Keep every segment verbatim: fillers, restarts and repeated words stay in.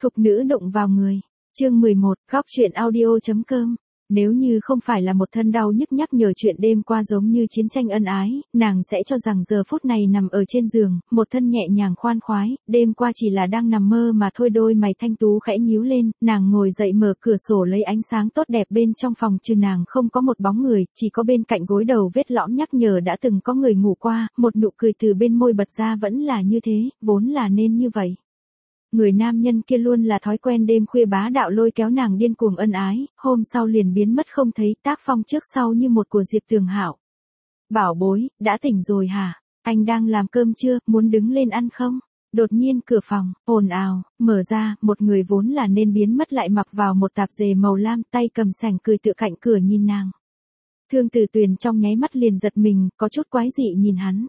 Thục nữ đụng vào người. Chương mười một, góc truyện audio.com. Nếu như không phải là một thân đau nhức nhắc nhở chuyện đêm qua giống như chiến tranh ân ái, nàng sẽ cho rằng giờ phút này nằm ở trên giường, một thân nhẹ nhàng khoan khoái, đêm qua chỉ là đang nằm mơ mà thôi. Đôi mày thanh tú khẽ nhíu lên, nàng ngồi dậy mở cửa sổ lấy ánh sáng tốt đẹp bên trong phòng, trừ nàng không có một bóng người, chỉ có bên cạnh gối đầu vết lõm nhắc nhở đã từng có người ngủ qua, một nụ cười từ bên môi bật ra vẫn là như thế, vốn là nên như vậy. Người nam nhân kia luôn là thói quen đêm khuya bá đạo lôi kéo nàng điên cuồng ân ái, hôm sau liền biến mất không thấy, tác phong trước sau như một của Diệp Tường Hạo. Bảo bối, đã tỉnh rồi hả? Anh đang làm cơm chưa, muốn đứng lên ăn không? Đột nhiên cửa phòng, ồn ào, mở ra, một người vốn là nên biến mất lại mặc vào một tạp dề màu lam, tay cầm sành cười tựa cạnh cửa nhìn nàng. Thương Tử Tuyền trong nháy mắt liền giật mình, có chút quái dị nhìn hắn.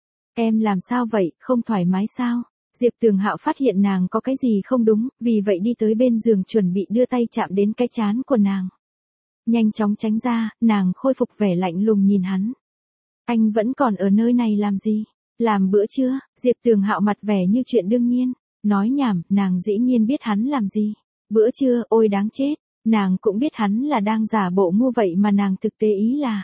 Em làm sao vậy, không thoải mái sao? Diệp Tường Hạo phát hiện nàng có cái gì không đúng, vì vậy đi tới bên giường chuẩn bị đưa tay chạm đến cái trán của nàng. Nhanh chóng tránh ra, nàng khôi phục vẻ lạnh lùng nhìn hắn. Anh vẫn còn ở nơi này làm gì? Làm bữa trưa? Diệp Tường Hạo mặt vẻ như chuyện đương nhiên. Nói nhảm, nàng dĩ nhiên biết hắn làm gì. Bữa trưa, ôi đáng chết. Nàng cũng biết hắn là đang giả bộ ngu vậy mà nàng thực tế ý là.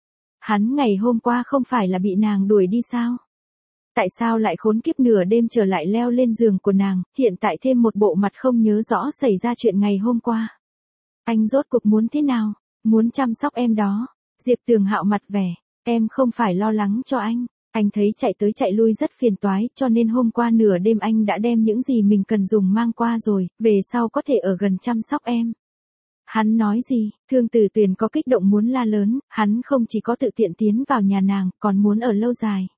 Hắn ngày hôm qua không phải là bị nàng đuổi đi sao? Tại sao lại khốn kiếp nửa đêm trở lại leo lên giường của nàng, hiện tại thêm một bộ mặt không nhớ rõ xảy ra chuyện ngày hôm qua. Anh rốt cuộc muốn thế nào? Muốn chăm sóc em đó. Diệp Tường Hạo mặt vẻ, em không phải lo lắng cho anh. Anh thấy chạy tới chạy lui rất phiền toái, cho nên hôm qua nửa đêm anh đã đem những gì mình cần dùng mang qua rồi, về sau có thể ở gần chăm sóc em. Hắn nói gì? Thương Tử Tuyền có kích động muốn la lớn, hắn không chỉ có tự tiện tiến vào nhà nàng, còn muốn ở lâu dài.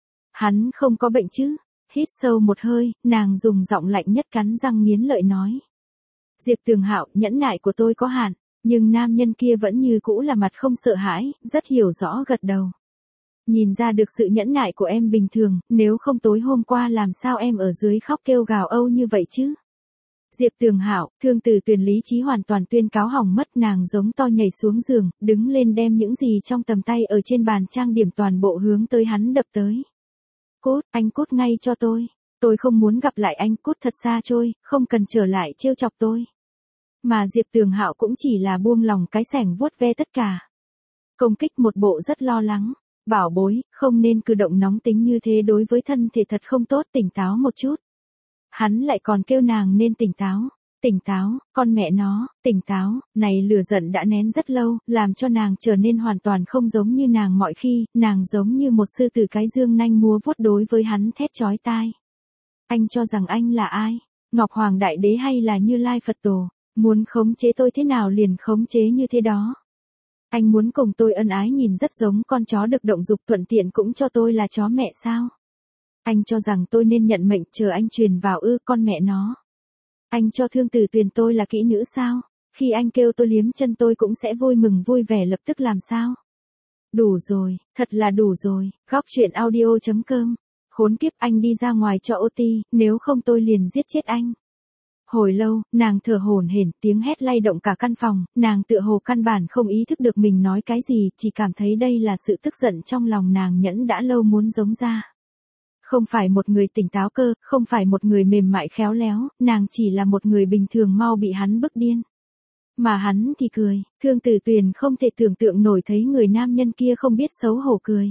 Hắn không có bệnh chứ? Hít sâu một hơi, nàng dùng giọng lạnh nhất cắn răng nghiến lợi nói. Diệp Tường Hạo, nhẫn nại của tôi có hạn, nhưng nam nhân kia vẫn như cũ là mặt không sợ hãi, rất hiểu rõ gật đầu. Nhìn ra được sự nhẫn nại của em bình thường, nếu không tối hôm qua làm sao em ở dưới khóc kêu gào âu như vậy chứ? Diệp Tường Hạo, Thương Tử Tuyền lý trí hoàn toàn tuyên cáo hỏng mất, nàng giống to nhảy xuống giường, đứng lên đem những gì trong tầm tay ở trên bàn trang điểm toàn bộ hướng tới hắn đập tới. Cút, anh cút ngay cho tôi. Tôi không muốn gặp lại anh, cút thật xa trôi, không cần trở lại trêu chọc tôi. Mà Diệp Tường Hạo cũng chỉ là buông lòng cái sẻng vuốt ve tất cả. Công kích một bộ rất lo lắng. Bảo bối, không nên cử động nóng tính như thế, đối với thân thể thật không tốt, tỉnh táo một chút. Hắn lại còn kêu nàng nên tỉnh táo. Tỉnh táo, con mẹ nó, tỉnh táo, này lửa giận đã nén rất lâu, làm cho nàng trở nên hoàn toàn không giống như nàng mọi khi, nàng giống như một sư tử cái dương nanh múa vuốt đối với hắn thét chói tai. Anh cho rằng anh là ai? Ngọc Hoàng Đại Đế hay là Như Lai Phật Tổ? Muốn khống chế tôi thế nào liền khống chế như thế đó. Anh muốn cùng tôi ân ái nhìn rất giống con chó được động dục, thuận tiện cũng cho tôi là chó mẹ sao? Anh cho rằng tôi nên nhận mệnh chờ anh truyền vào ư, con mẹ nó. Anh cho Thương Tử Tuyền tôi là kỹ nữ sao? Khi anh kêu tôi liếm chân tôi cũng sẽ vui mừng vui vẻ lập tức làm sao? Đủ rồi, thật là đủ rồi. Góc truyện audio.com. Khốn kiếp, anh đi ra ngoài cho ô ti, nếu không tôi liền giết chết anh. Hồi lâu, nàng thở hổn hển, tiếng hét lay động cả căn phòng, nàng tựa hồ căn bản không ý thức được mình nói cái gì, chỉ cảm thấy đây là sự tức giận trong lòng nàng nhẫn đã lâu muốn giống ra. Không phải một người tỉnh táo cơ, không phải một người mềm mại khéo léo, nàng chỉ là một người bình thường mau bị hắn bức điên. Mà hắn thì cười, Thương Tử Tuyền không thể tưởng tượng nổi thấy người nam nhân kia không biết xấu hổ cười.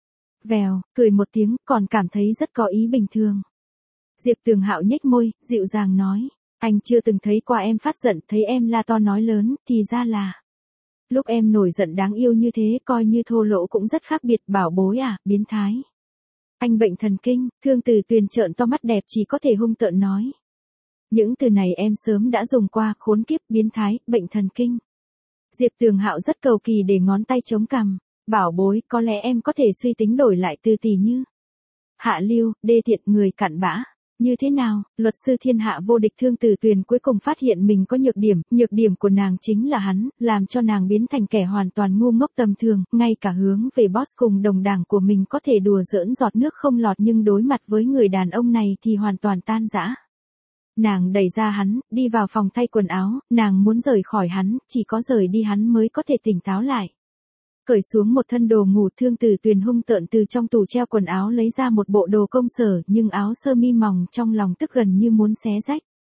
Vèo, cười một tiếng, còn cảm thấy rất có ý bình thường. Diệp Tường Hạo nhếch môi, dịu dàng nói, anh chưa từng thấy qua em phát giận, thấy em la to nói lớn, thì ra là. Lúc em nổi giận đáng yêu như thế, coi như thô lỗ cũng rất khác biệt, bảo bối à, biến thái. Anh bệnh thần kinh, Thương Tử Tuyền trợn to mắt đẹp chỉ có thể hung tợn nói. Những từ này em sớm đã dùng qua, khốn kiếp, biến thái, bệnh thần kinh. Diệp Tường Hạo rất cầu kỳ để ngón tay chống cằm, bảo bối, có lẽ em có thể suy tính đổi lại từ tỷ như. Hạ lưu, đê tiện, người cặn bã. Như thế nào, luật sư thiên hạ vô địch Thương Tử Tuyền cuối cùng phát hiện mình có nhược điểm, nhược điểm của nàng chính là hắn, làm cho nàng biến thành kẻ hoàn toàn ngu ngốc tầm thường, ngay cả hướng về boss cùng đồng đảng của mình có thể đùa giỡn giọt nước không lọt, nhưng đối mặt với người đàn ông này thì hoàn toàn tan rã. Nàng đẩy ra hắn, đi vào phòng thay quần áo, nàng muốn rời khỏi hắn, chỉ có rời đi hắn mới có thể tỉnh táo lại. Cởi xuống một thân đồ ngủ, Thương Tử Tuyền hung tợn từ trong tủ treo quần áo lấy ra một bộ đồ công sở, nhưng áo sơ mi mỏng trong lòng tức gần như muốn xé rách.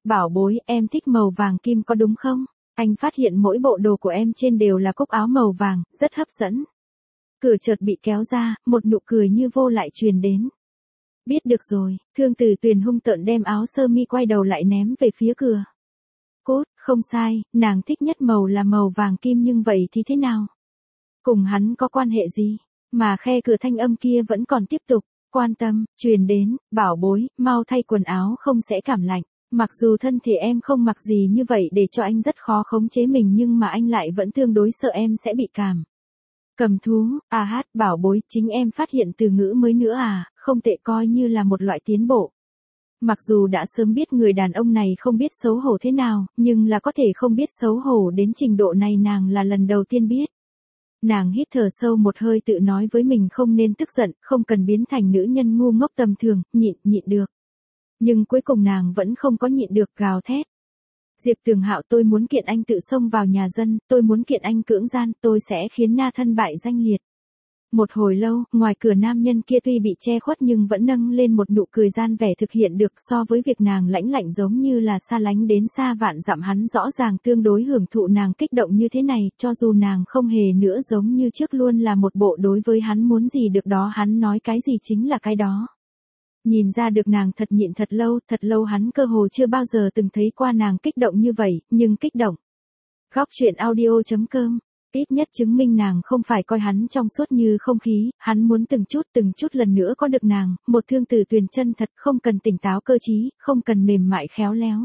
Bảo bối, em thích màu vàng kim có đúng không? Anh phát hiện mỗi bộ đồ của em trên đều là cúc áo màu vàng, rất hấp dẫn. Cửa chợt bị kéo ra, một nụ cười như vô lại truyền đến. Biết được rồi, Thương Tử Tuyền hung tợn đem áo sơ mi quay đầu lại ném về phía cửa. Cốt, không sai, nàng thích nhất màu là màu vàng kim nhưng vậy thì thế nào? Cùng hắn có quan hệ gì? Mà khe cửa thanh âm kia vẫn còn tiếp tục, quan tâm, truyền đến, bảo bối, mau thay quần áo không sẽ cảm lạnh. Mặc dù thân thể em không mặc gì như vậy để cho anh rất khó khống chế mình nhưng mà anh lại vẫn tương đối sợ em sẽ bị cảm. Cầm thú, à hát, bảo bối, chính em phát hiện từ ngữ mới nữa à, không tệ coi như là một loại tiến bộ. Mặc dù đã sớm biết người đàn ông này không biết xấu hổ thế nào, nhưng là có thể không biết xấu hổ đến trình độ này nàng là lần đầu tiên biết. Nàng hít thở sâu một hơi tự nói với mình không nên tức giận, không cần biến thành nữ nhân ngu ngốc tầm thường, nhịn, nhịn được. Nhưng cuối cùng nàng vẫn không có nhịn được gào thét. Diệp Tường Hạo, tôi muốn kiện anh tự xông vào nhà dân, tôi muốn kiện anh cưỡng gian, tôi sẽ khiến na thân bại danh liệt. Một hồi lâu, ngoài cửa nam nhân kia tuy bị che khuất nhưng vẫn nâng lên một nụ cười gian vẻ thực hiện được so với việc nàng lãnh lạnh giống như là xa lánh đến xa vạn dặm hắn rõ ràng tương đối hưởng thụ nàng kích động như thế này, cho dù nàng không hề nữa giống như trước luôn là một bộ đối với hắn muốn gì được đó hắn nói cái gì chính là cái đó. Nhìn ra được nàng thật nhịn thật lâu, thật lâu hắn cơ hồ chưa bao giờ từng thấy qua nàng kích động như vậy, nhưng kích động. Góc truyện audio chấm com ít nhất chứng minh nàng không phải coi hắn trong suốt như không khí, hắn muốn từng chút từng chút lần nữa có được nàng, một Thương Tử Tuyền chân thật, không cần tỉnh táo cơ trí, không cần mềm mại khéo léo.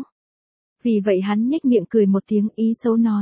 Vì vậy hắn nhếch miệng cười một tiếng ý xấu nói.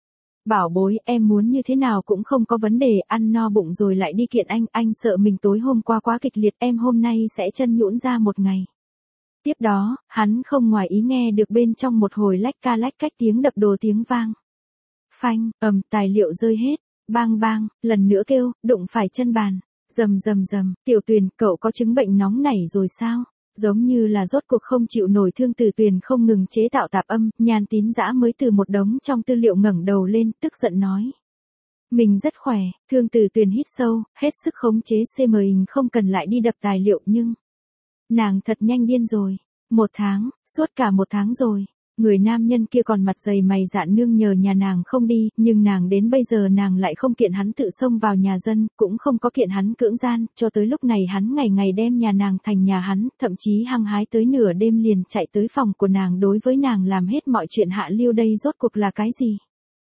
Bảo bối, em muốn như thế nào cũng không có vấn đề, ăn no bụng rồi lại đi kiện anh, anh sợ mình tối hôm qua quá kịch liệt, em hôm nay sẽ chân nhũn ra một ngày. Tiếp đó, hắn không ngoài ý nghe được bên trong một hồi lách ca lách cách tiếng đập đồ tiếng vang. Phanh, ầm, tài liệu rơi hết, bang bang, lần nữa kêu, đụng phải chân bàn, rầm rầm rầm, Tiểu Tuyền, cậu có chứng bệnh nóng nảy rồi sao? Giống như là rốt cuộc không chịu nổi Thương Tử Tuyền không ngừng chế tạo tạp âm, Nhan Tín Dã mới từ một đống trong tư liệu ngẩng đầu lên, tức giận nói. Mình rất khỏe, Thương Tử Tuyền hít sâu, hết sức khống chế xê mình không cần lại đi đập tài liệu nhưng... Nàng thật nhanh điên rồi, một tháng, suốt cả một tháng rồi. Người nam nhân kia còn mặt dày mày dạn nương nhờ nhà nàng không đi, nhưng nàng đến bây giờ nàng lại không kiện hắn tự xông vào nhà dân, cũng không có kiện hắn cưỡng gian, cho tới lúc này hắn ngày ngày đem nhà nàng thành nhà hắn, thậm chí hăng hái tới nửa đêm liền chạy tới phòng của nàng đối với nàng làm hết mọi chuyện hạ lưu đây rốt cuộc là cái gì.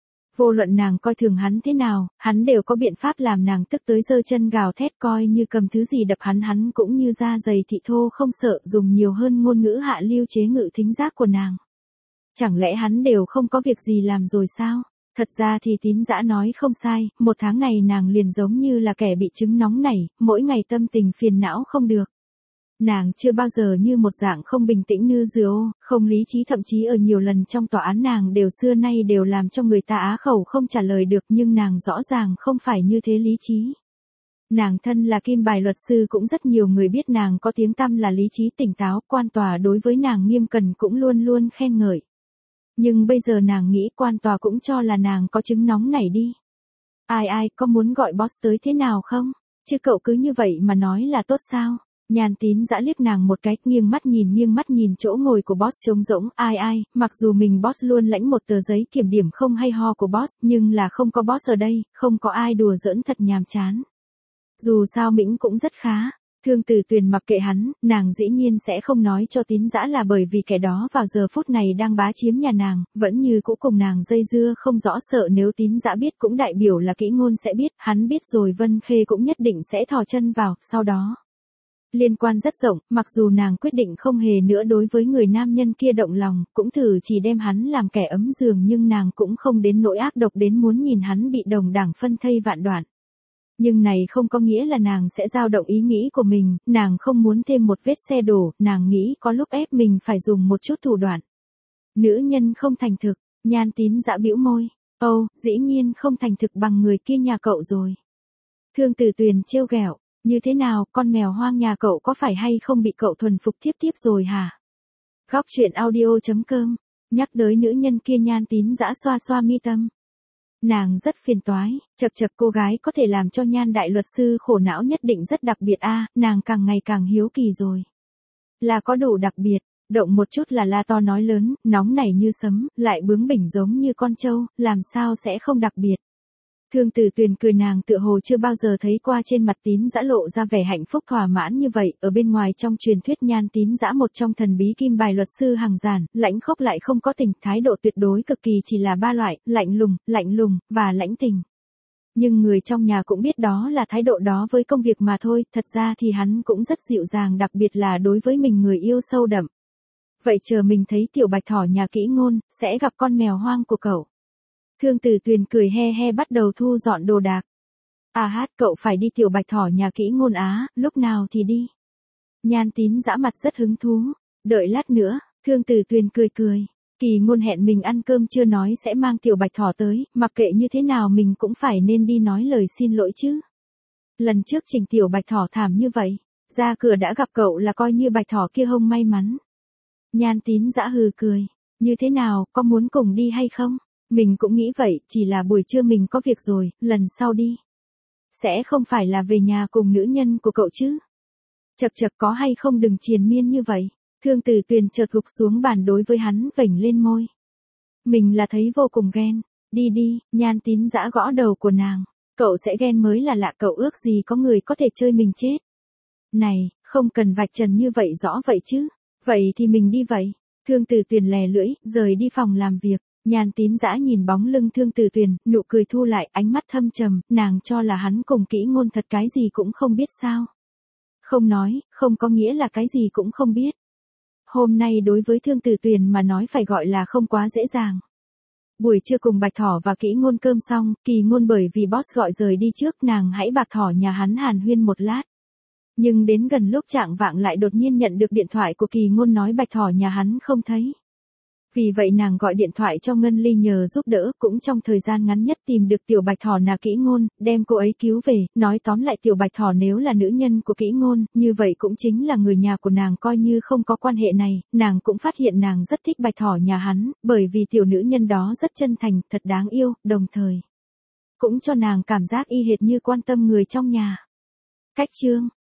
Vô luận nàng coi thường hắn thế nào, hắn đều có biện pháp làm nàng tức tới giơ chân gào thét coi như cầm thứ gì đập hắn hắn cũng như da dày thị thô không sợ dùng nhiều hơn ngôn ngữ hạ lưu chế ngự thính giác của nàng. Chẳng lẽ hắn đều không có việc gì làm rồi sao? Thật ra thì Tín Dã nói không sai, một tháng này nàng liền giống như là kẻ bị chứng nóng nảy, mỗi ngày tâm tình phiền não không được. Nàng chưa bao giờ như một dạng không bình tĩnh như rượu, không lý trí thậm chí ở nhiều lần trong tòa án nàng đều xưa nay đều làm cho người ta á khẩu không trả lời được nhưng nàng rõ ràng không phải như thế lý trí. Nàng thân là kim bài luật sư cũng rất nhiều người biết nàng có tiếng tăm là lý trí tỉnh táo, quan tòa đối với nàng nghiêm cẩn cũng luôn luôn khen ngợi. Nhưng bây giờ nàng nghĩ quan tòa cũng cho là nàng có chứng nóng nảy đi. Ai ai, có muốn gọi boss tới thế nào không? Chứ cậu cứ như vậy mà nói là tốt sao? Nhan Tín Dã liếc nàng một cái, nghiêng mắt nhìn nghiêng mắt nhìn chỗ ngồi của boss trống rỗng, ai ai, mặc dù mình boss luôn lãnh một tờ giấy kiểm điểm không hay ho của boss, nhưng là không có boss ở đây, không có ai đùa giỡn thật nhàm chán. Dù sao Mĩnh cũng rất khá. Thương Tử Tuyền mặc kệ hắn, nàng dĩ nhiên sẽ không nói cho Tín Dã là bởi vì kẻ đó vào giờ phút này đang bá chiếm nhà nàng, vẫn như cũ cùng nàng dây dưa không rõ sợ nếu Tín Dã biết cũng đại biểu là kỹ ngôn sẽ biết, hắn biết rồi Vân Khê cũng nhất định sẽ thò chân vào, sau đó. Liên quan rất rộng, mặc dù nàng quyết định không hề nữa đối với người nam nhân kia động lòng, cũng thử chỉ đem hắn làm kẻ ấm giường nhưng nàng cũng không đến nỗi ác độc đến muốn nhìn hắn bị đồng đảng phân thây vạn đoạn. Nhưng này không có nghĩa là nàng sẽ dao động ý nghĩ của mình, nàng không muốn thêm một vết xe đổ, nàng nghĩ có lúc ép mình phải dùng một chút thủ đoạn. Nữ nhân không thành thực, Nhan Tín Dã bĩu môi, âu, dĩ nhiên không thành thực bằng người kia nhà cậu rồi. Thương Tử Tuyền trêu ghẹo, như thế nào, con mèo hoang nhà cậu có phải hay không bị cậu thuần phục tiếp tiếp rồi hả? Góc truyện audio chấm com, nhắc tới nữ nhân kia Nhan Tín Dã xoa xoa mi tâm. Nàng rất phiền toái, chật chật cô gái có thể làm cho Nhan đại luật sư khổ não nhất định rất đặc biệt a, nàng càng ngày càng hiếu kỳ rồi. Là có đủ đặc biệt, động một chút là la to nói lớn, nóng nảy như sấm, lại bướng bỉnh giống như con trâu, làm sao sẽ không đặc biệt. Thương Tử Tuyền cười, nàng tựa hồ chưa bao giờ thấy qua trên mặt Tín Dã lộ ra vẻ hạnh phúc thỏa mãn như vậy, ở bên ngoài trong truyền thuyết Nhan Tín Dã một trong thần bí kim bài luật sư hàng giản, lãnh khốc lại không có tình, thái độ tuyệt đối cực kỳ chỉ là ba loại, lạnh lùng, lạnh lùng, và lãnh tình. Nhưng người trong nhà cũng biết đó là thái độ đó với công việc mà thôi, thật ra thì hắn cũng rất dịu dàng, đặc biệt là đối với mình người yêu sâu đậm. Vậy chờ mình thấy tiểu bạch thỏ nhà Kỹ Ngôn, sẽ gặp con mèo hoang của cậu. Thương Tử Tuyền cười he he bắt đầu thu dọn đồ đạc. À hát, cậu phải đi tiểu bạch thỏ nhà Kỹ Ngôn á, lúc nào thì đi. Nhan Tín Dã mặt rất hứng thú. Đợi lát nữa, Thương Tử Tuyền cười cười. Kỳ Ngôn hẹn mình ăn cơm chưa nói sẽ mang tiểu bạch thỏ tới, mặc kệ như thế nào mình cũng phải nên đi nói lời xin lỗi chứ. Lần trước Trình tiểu bạch thỏ thảm như vậy, ra cửa đã gặp cậu là coi như bạch thỏ kia hông may mắn. Nhan Tín Dã hừ cười. Như thế nào, có muốn cùng đi hay không? Mình cũng nghĩ vậy, chỉ là buổi trưa mình có việc rồi, lần sau đi. Sẽ không phải là về nhà cùng nữ nhân của cậu chứ? Chật chật, có hay không đừng triền miên như vậy. Thương Tử Tuyền chợt gục xuống bàn đối với hắn vểnh lên môi. Mình là thấy vô cùng ghen. Đi đi, Nhan Tín Dã gõ đầu của nàng. Cậu sẽ ghen mới là lạ, cậu ước gì có người có thể chơi mình chết. Này, không cần vạch trần như vậy rõ vậy chứ. Vậy thì mình đi vậy. Thương Tử Tuyền lè lưỡi, rời đi phòng làm việc. Nhan Tín Dã nhìn bóng lưng Thương Tử Tuyền, nụ cười thu lại, ánh mắt thâm trầm, nàng cho là hắn cùng Kỹ Ngôn thật cái gì cũng không biết sao. Không nói, không có nghĩa là cái gì cũng không biết. Hôm nay đối với Thương Tử Tuyền mà nói phải gọi là không quá dễ dàng. Buổi trưa cùng Bạch Thỏ và Kỹ Ngôn cơm xong, Kỳ Ngôn bởi vì boss gọi rời đi trước, nàng hãy Bạch Thỏ nhà hắn hàn huyên một lát. Nhưng đến gần lúc chạng vạng lại đột nhiên nhận được điện thoại của Kỳ Ngôn nói Bạch Thỏ nhà hắn không thấy. Vì vậy nàng gọi điện thoại cho Ngân Ly nhờ giúp đỡ, cũng trong thời gian ngắn nhất tìm được tiểu bạch thỏ là Kỹ Ngôn, đem cô ấy cứu về, nói tóm lại tiểu bạch thỏ nếu là nữ nhân của Kỹ Ngôn, như vậy cũng chính là người nhà của nàng, coi như không có quan hệ này, nàng cũng phát hiện nàng rất thích bạch thỏ nhà hắn, bởi vì tiểu nữ nhân đó rất chân thành, thật đáng yêu, đồng thời cũng cho nàng cảm giác y hệt như quan tâm người trong nhà. Cách chương